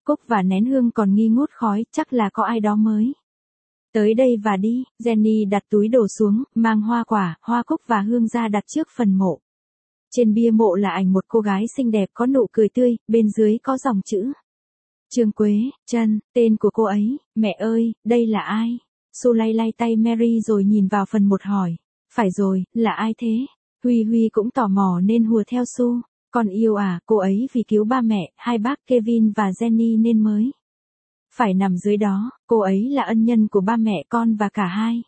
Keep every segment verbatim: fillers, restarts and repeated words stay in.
Cúc và nén hương còn nghi ngút khói, chắc là có ai đó mới tới đây và đi. Jenny đặt túi đồ xuống, mang hoa quả, hoa cúc và hương ra đặt trước phần mộ. Trên bia mộ là ảnh một cô gái xinh đẹp có nụ cười tươi, bên dưới có dòng chữ Trương Quế, Trân, tên của cô ấy. Mẹ ơi, đây là ai? Sue lay lay tay Mary rồi nhìn vào phần một hỏi. Phải rồi, là ai thế? Huy Huy cũng tò mò nên hùa theo Sue. Con yêu à, cô ấy vì cứu ba mẹ, hai bác Kevin và Jenny nên mới phải nằm dưới đó. Cô ấy là ân nhân của ba mẹ con và cả hai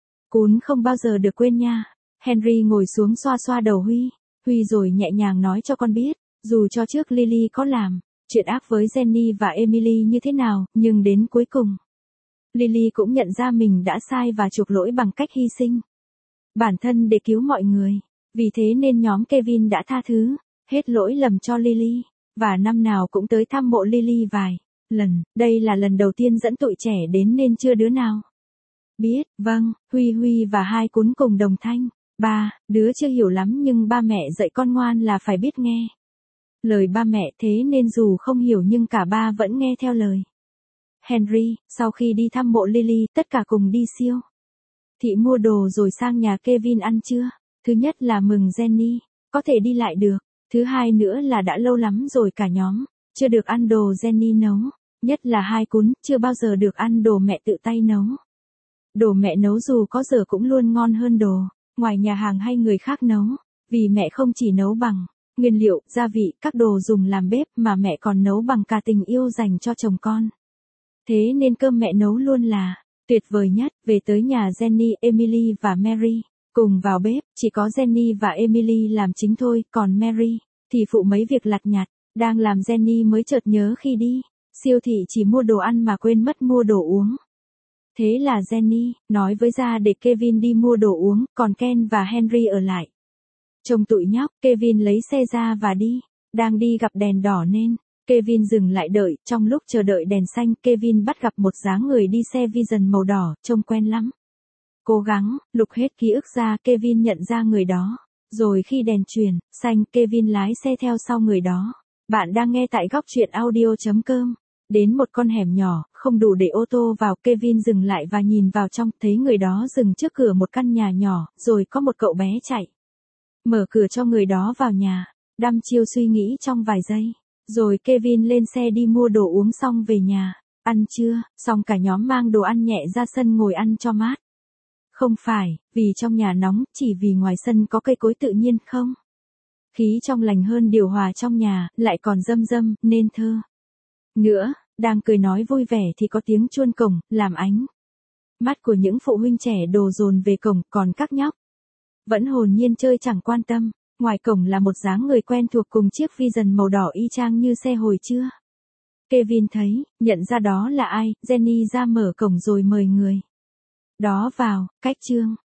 cún không bao giờ được quên nha. Henry ngồi xuống xoa xoa đầu Huy. Huy rồi nhẹ nhàng nói cho con biết, dù cho trước Lily có làm chuyện ác với Jenny và Emily như thế nào, nhưng đến cuối cùng Lily cũng nhận ra mình đã sai và chuộc lỗi bằng cách hy sinh bản thân để cứu mọi người. Vì thế nên nhóm Kevin đã tha thứ hết lỗi lầm cho Lily, và năm nào cũng tới thăm mộ Lily vài lần. Đây là lần đầu tiên dẫn tụi trẻ đến nên chưa đứa nào biết. Vâng, Huy Huy và hai cún cùng đồng thanh. Ba, đứa chưa hiểu lắm nhưng ba mẹ dạy con ngoan là phải biết nghe lời ba mẹ, thế nên dù không hiểu nhưng cả ba vẫn nghe theo lời Henry. Sau khi đi thăm mộ Lily, tất cả cùng đi siêu thị mua đồ rồi sang nhà Kevin ăn trưa. Thứ nhất là mừng Jenny có thể đi lại được. Thứ hai nữa là đã lâu lắm rồi cả nhóm chưa được ăn đồ Jenny nấu. Nhất là hai cún, chưa bao giờ được ăn đồ mẹ tự tay nấu. Đồ mẹ nấu dù có giờ cũng luôn ngon hơn đồ ngoài nhà hàng hay người khác nấu. Vì mẹ không chỉ nấu bằng nguyên liệu, gia vị, các đồ dùng làm bếp mà mẹ còn nấu bằng cả tình yêu dành cho chồng con. Thế nên cơm mẹ nấu luôn là tuyệt vời nhất. Về tới nhà Jenny, Emily và Mary cùng vào bếp, chỉ có Jenny và Emily làm chính thôi, còn Mary thì phụ mấy việc lặt nhặt. Đang làm Jenny mới chợt nhớ khi đi siêu thị chỉ mua đồ ăn mà quên mất mua đồ uống. Thế là Jenny nói với Ra để Kevin đi mua đồ uống, còn Ken và Henry ở lại trông tụi nhóc. Kevin lấy xe ra và đi. Đang đi gặp đèn đỏ nên Kevin dừng lại đợi. Trong lúc chờ đợi đèn xanh, Kevin bắt gặp một dáng người đi xe Vision màu đỏ, trông quen lắm. Cố gắng lục hết ký ức ra, Kevin nhận ra người đó. Rồi khi đèn chuyển xanh, Kevin lái xe theo sau người đó. Bạn đang nghe tại góc truyện audio chấm com. Đến một con hẻm nhỏ, không đủ để ô tô vào, Kevin dừng lại và nhìn vào trong, thấy người đó dừng trước cửa một căn nhà nhỏ, rồi có một cậu bé chạy mở cửa cho người đó vào nhà. Đăm chiêu suy nghĩ trong vài giây, rồi Kevin lên xe đi mua đồ uống xong về nhà. Ăn trưa, xong cả nhóm mang đồ ăn nhẹ ra sân ngồi ăn cho mát. Không phải vì trong nhà nóng, chỉ vì ngoài sân có cây cối tự nhiên không khí trong lành hơn, điều hòa trong nhà lại còn râm râm nên thơ nữa. Đang cười nói vui vẻ thì có tiếng chuông cổng, làm ánh mắt của những phụ huynh trẻ đổ dồn về cổng, còn các nhóc vẫn hồn nhiên chơi chẳng quan tâm. Ngoài cổng là một dáng người quen thuộc cùng chiếc Vision màu đỏ y chang như xe hồi trưa. Kevin thấy, nhận ra đó là ai. Jenny ra mở cổng rồi mời người đó vào. Cách chương